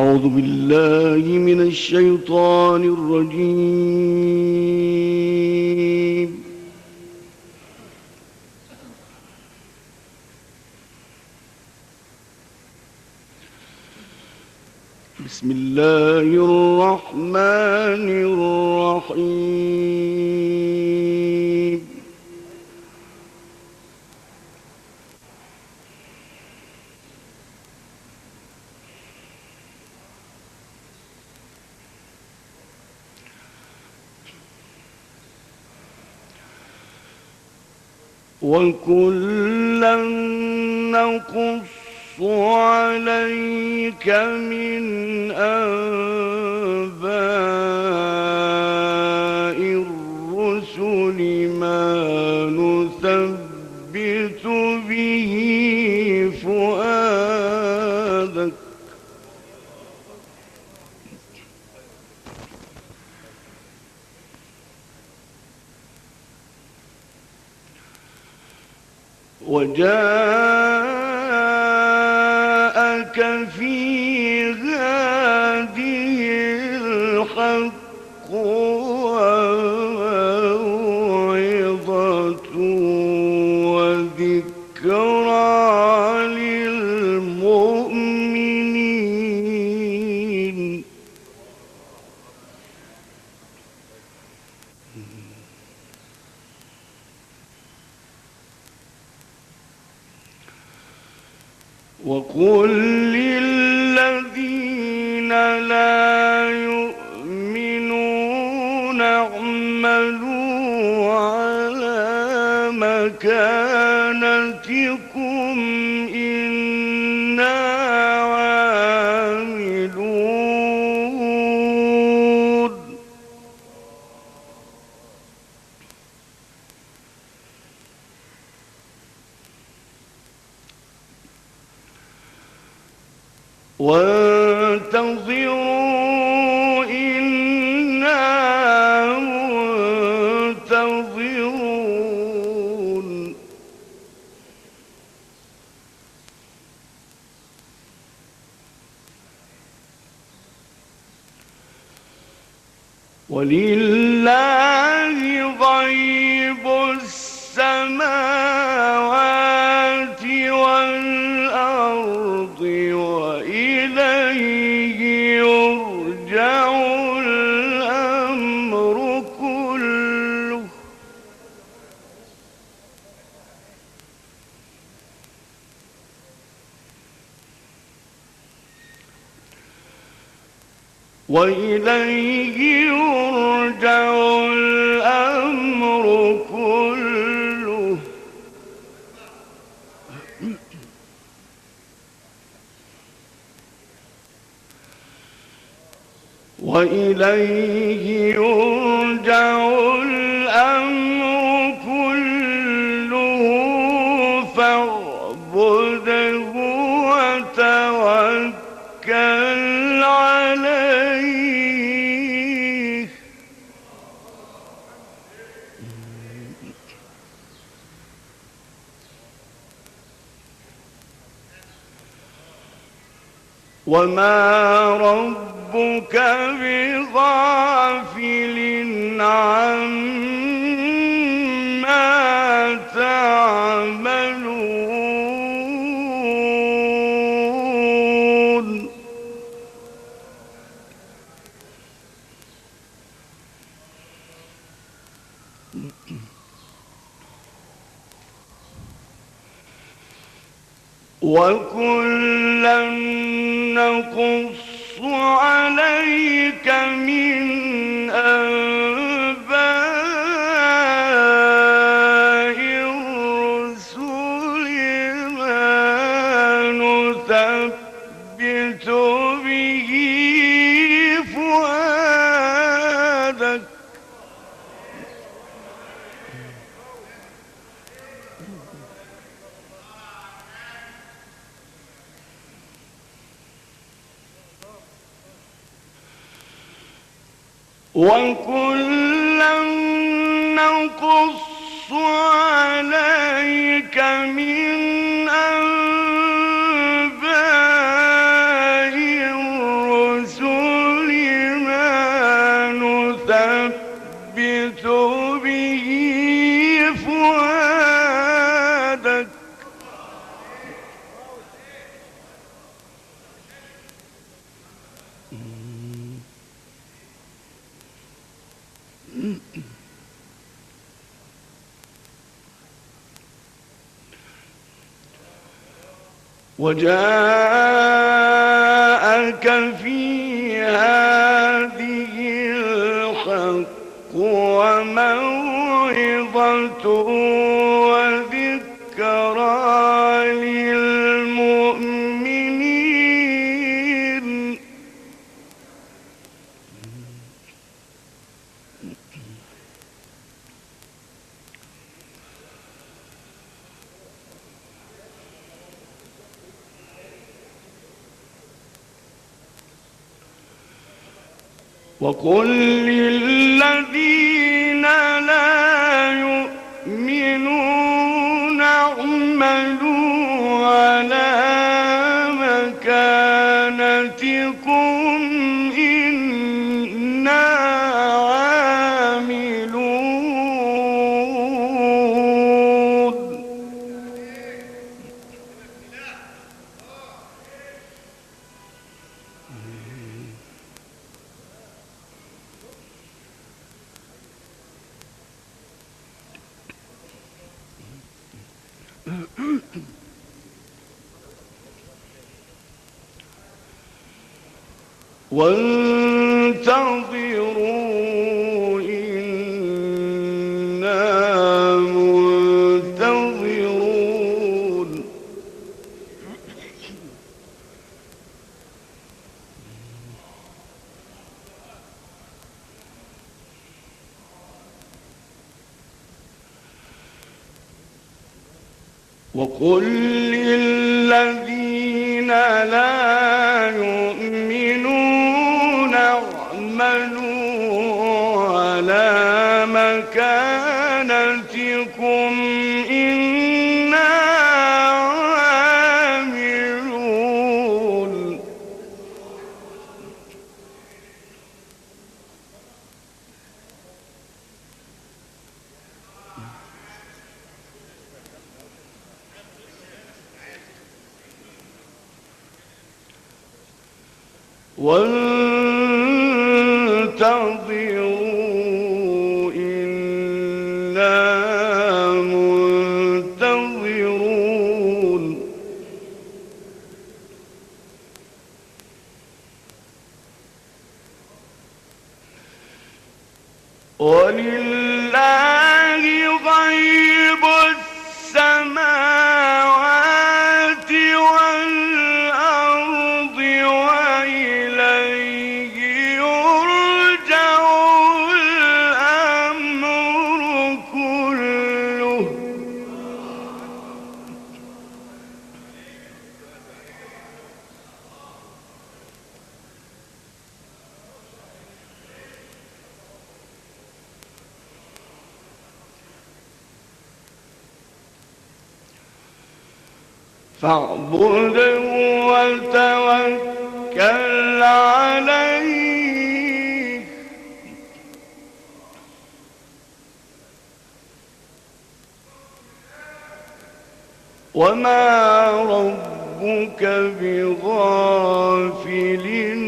أعوذ بالله من الشيطان الرجيم. بسم الله الرحمن الرحيم. وكلا نقص عليك من أنباء الرسل ما نثبت به فؤادك وجاءك في هذه الحق وموعظة وذكرى للمؤمنين. وقل للذين لا يؤمنون اعملوا على مكانتكم إنا عاملون. وانتظروا إنا منتظرون. ولله غيب السماوات والأرض وإليه يرجع الأمر كله. وإليه يرجع الأمر كله. وإليه يرجع الأمر كله فاعبده وتوكل عليه. وما ربك بغافل عما تعملون. وكلا نقص عليك من أنباء الرسل ما نثبت به فؤادك. وكلا نقص عليك من أنباء الرسل وجاءك في هذه الحق وموعظة وذكرى للمؤمنين. وقل للذين لا يؤمنون اعملوا على مكانتكم إنا عاملون. وانتظروا إنا منتظرون. وقل للذين لا يؤمنون اعملوا على مكانتكم إنا عاملون. وانتظروا إنا منتظرون. ولله غيب السماوات والأرض وإليه يرجع الأمر كله. فاعبده وتوكل عليه وما ربك بغافل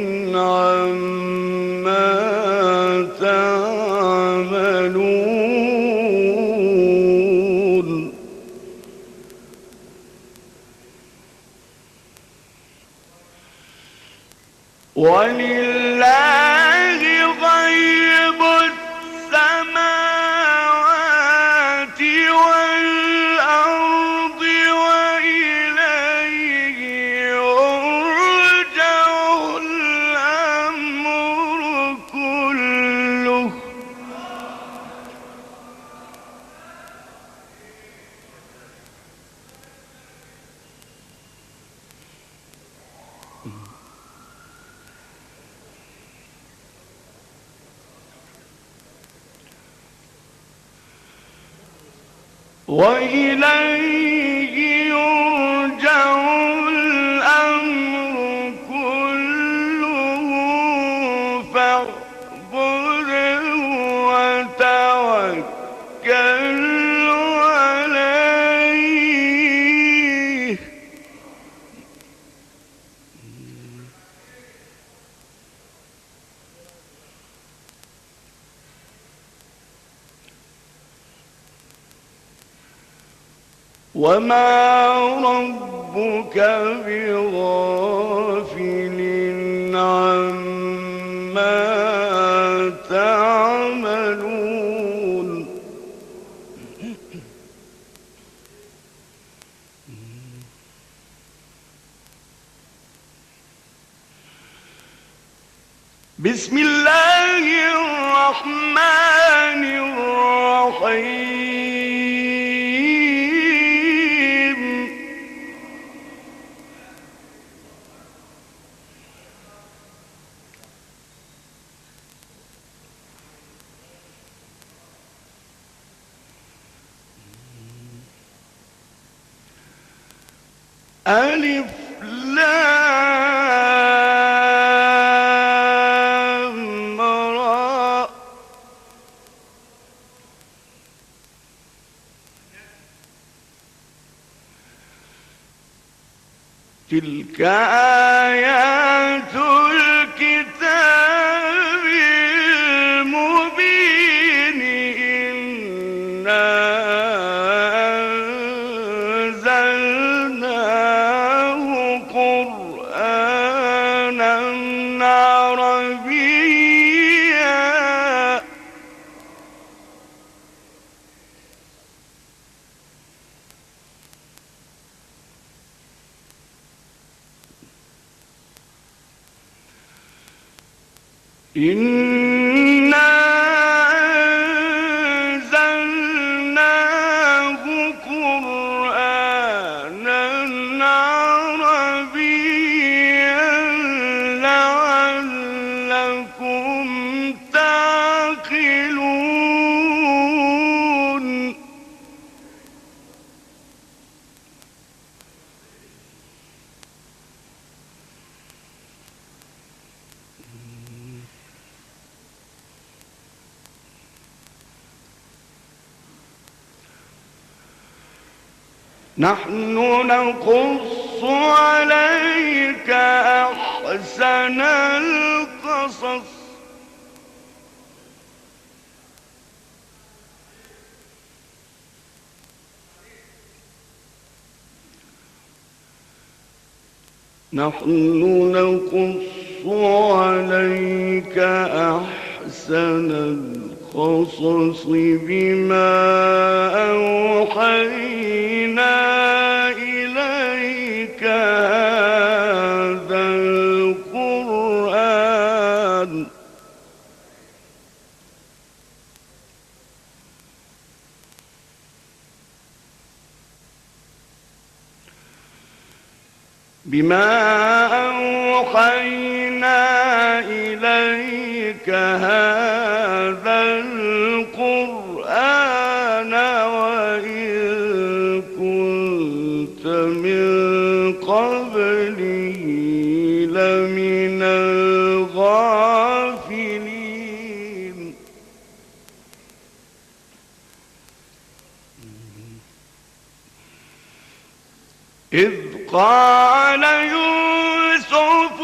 عما تعملون. ولله غيب السماوات والأرض وإليه يرجع الأمر كله. وإليه يرجع الأمر كله فاعبده وتوكل عليه وما ربك بغافل عما تعملون بسم الله الرحمن الرحيم ألف لام را تلك آيات الكتاب المبين إنا أنزلناه قرآنا عربيا إنا أنزلناه قرآنا عربيا لعلكم تعقلون نحن نقص عليك أحسن القصص نحن نقص عليك أحسن القصص بما أوحينا إليك هذا القرآن وإن كنت من قبله لمن الغافلين إذ قال يوسف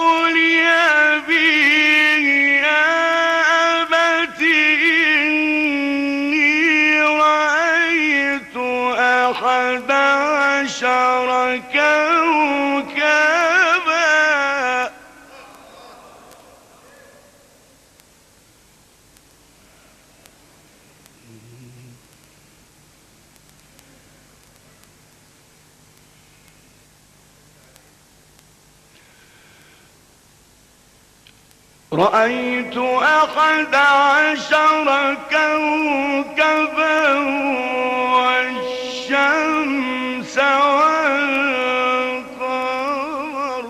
لأبيه يا أبت إني رأيت 11 كوكبا رأيت 11 كوكبا والشمس والقمر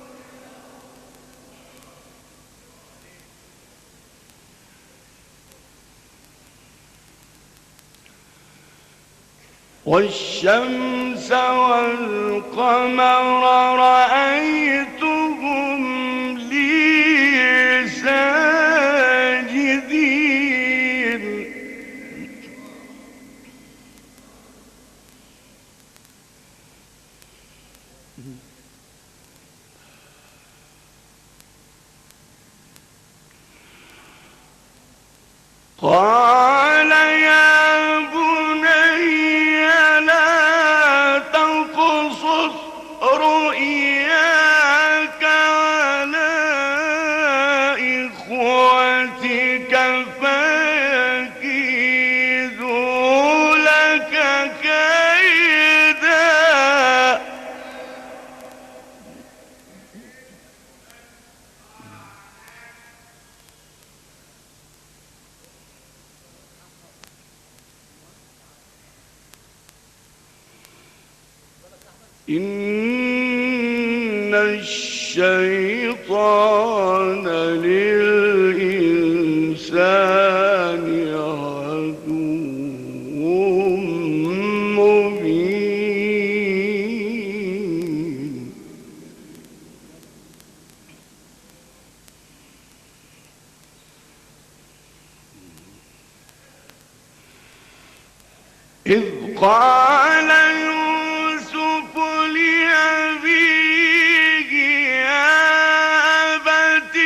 رأيتهم لي ساجدين قال يا بني لا إن الشيطان للإنسان عدو مبين. إذ قال يوسف لأبيه يا أبت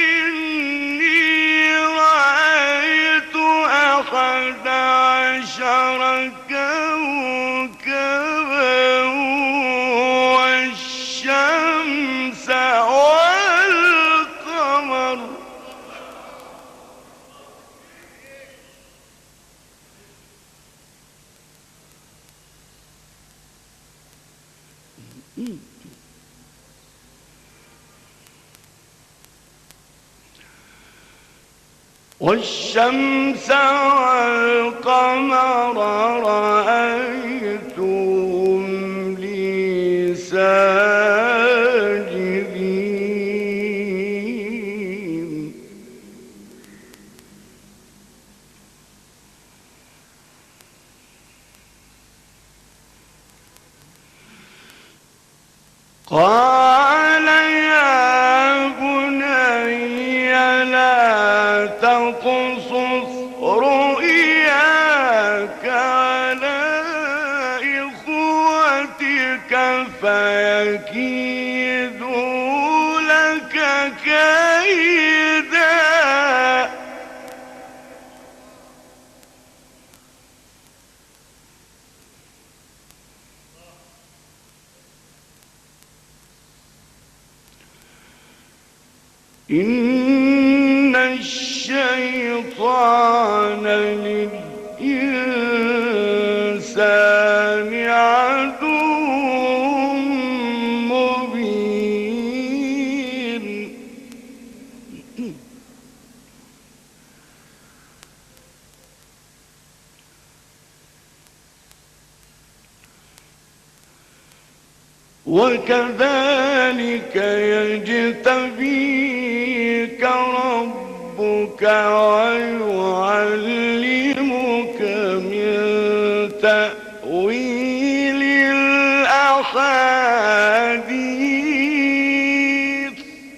إني رأيت 11 كوكبا والشمس والقمر. والشمس والقمر رأيتهم لي ساجدين. قال يا بني لا تقصص رؤياك على إخوتك فيكيدوا لك كيدا. إن الشيطان للإنسان عدو مبين. وكذلك يجتبيك ربك ويعلمك من تأويل الأحاديث.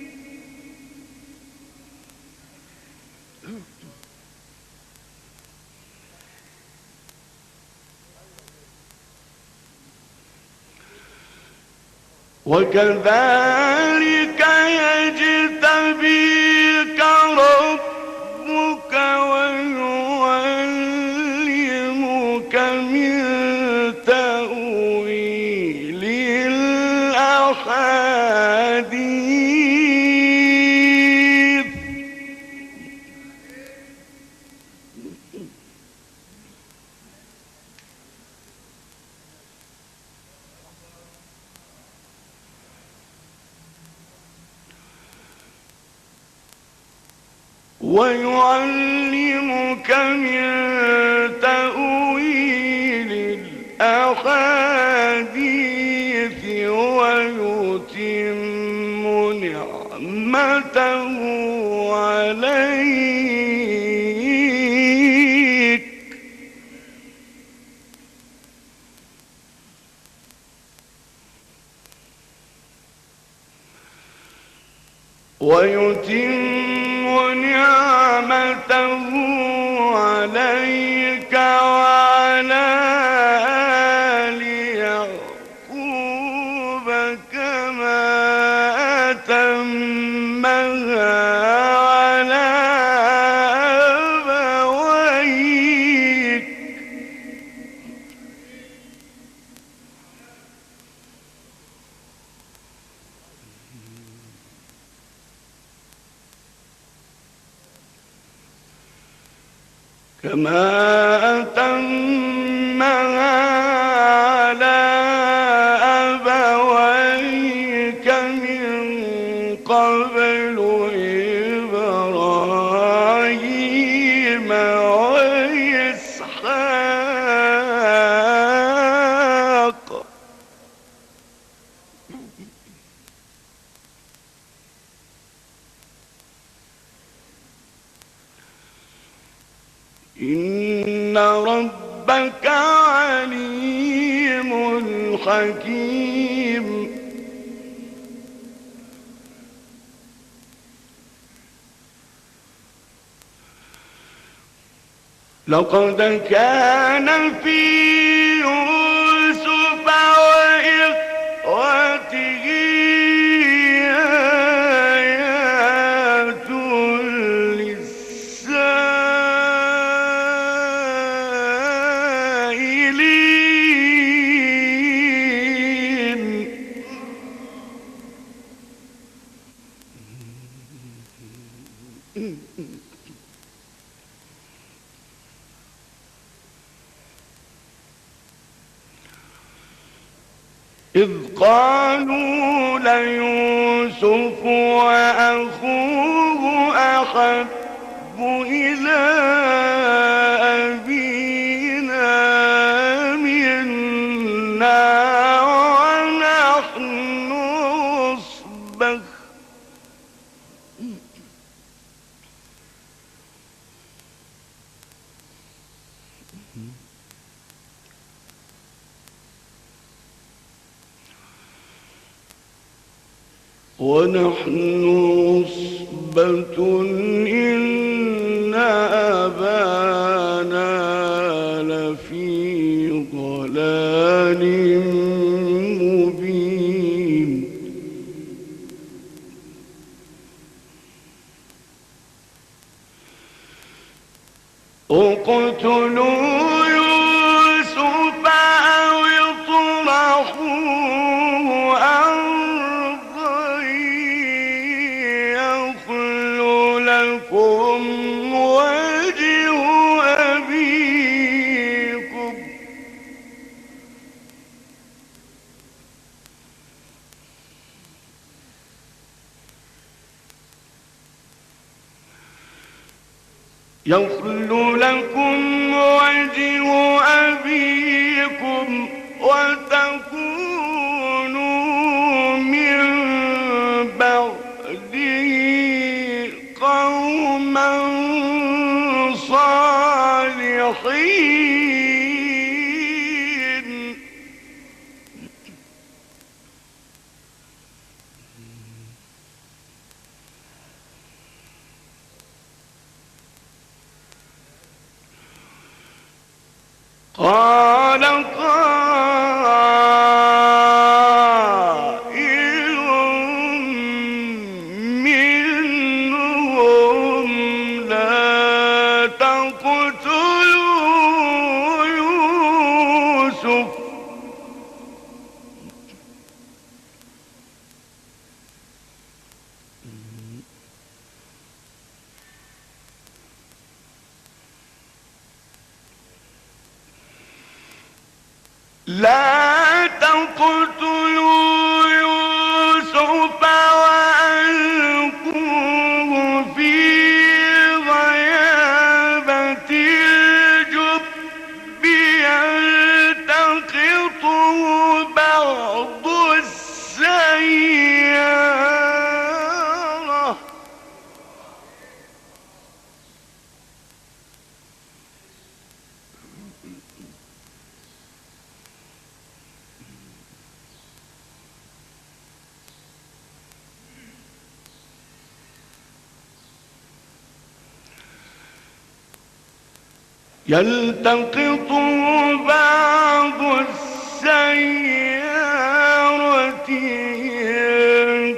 وكذلك يجتبيك ربك ويعلمك من تأويل الأحاديث. ويعلمك من تأويل الأحاديث ويتم نعمته عليك وعلى آل يعقوب كما أتمها على أبويك من قبل إبراهيم وإسحاق. إن ربك عليم حكيم. لقد كان في يوسف وإخوته آيات للسائلين. إذ قالوا ليوسف وأخوه أحب إلى أبينا منا ونحن عصبة. ونحن عصبة إن أبانا لفي ضلال مبين. اقتلوا يوسف أو اطرحوه أرضا يخل لكم وجه أبيكم. يخل لكم وجه أبيكم وتكونوا من بعده قوما صالحين. قال قائل منهم لا تقتلوا يوسف وألقوه في غيابة الجب يلتقطه بعض السيارة. يلتقطه بعض السيارة إن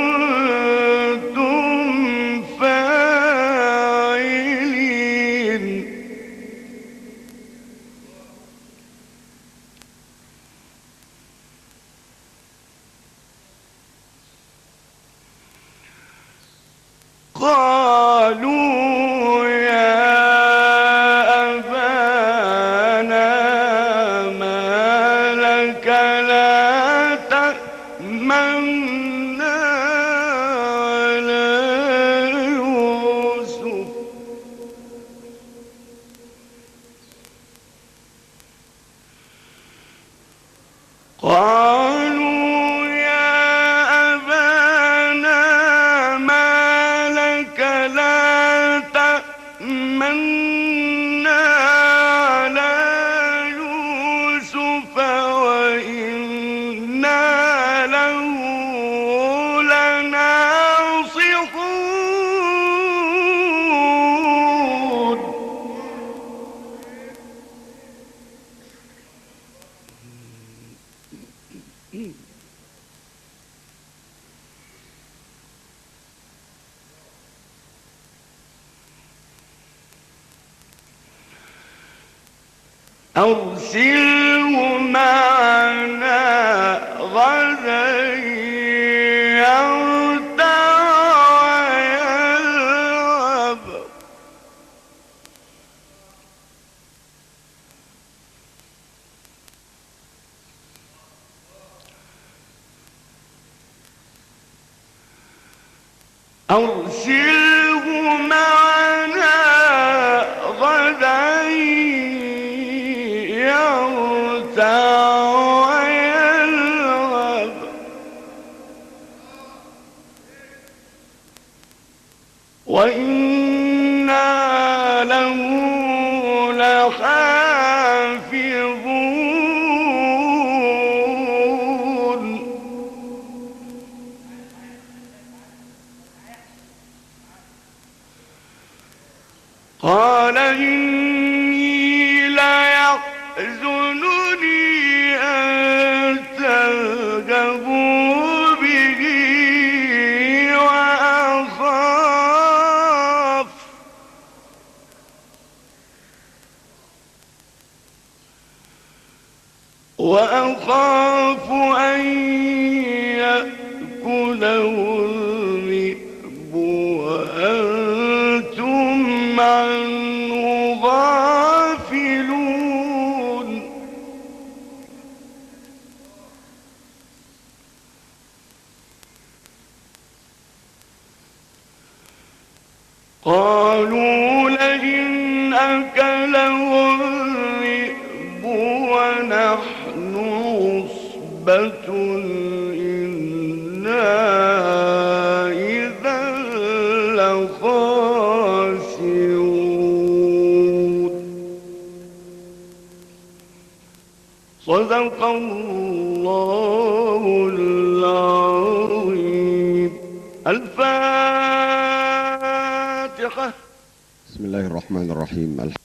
كنتم فاعلين. قالوا يا أبانا ما لك لا تأمنا على يوسف. قالوا يا أبانا ما لك لا تأمنا أرسله معنا غدا يرتع ويلعب أرسله معنا غدا يرتع ويلعب وإنا له لحافظون قال إني ليحزنني أن تذهبوا به وأخاف أن يأكله الذئب وأنتم عنه غافلون قالوا لئن أكله الذئب ونحن عصبة إنا إذا لخاسرون صدق الله العظيم. الفاتحة. بسم الله الرحمن الرحيم.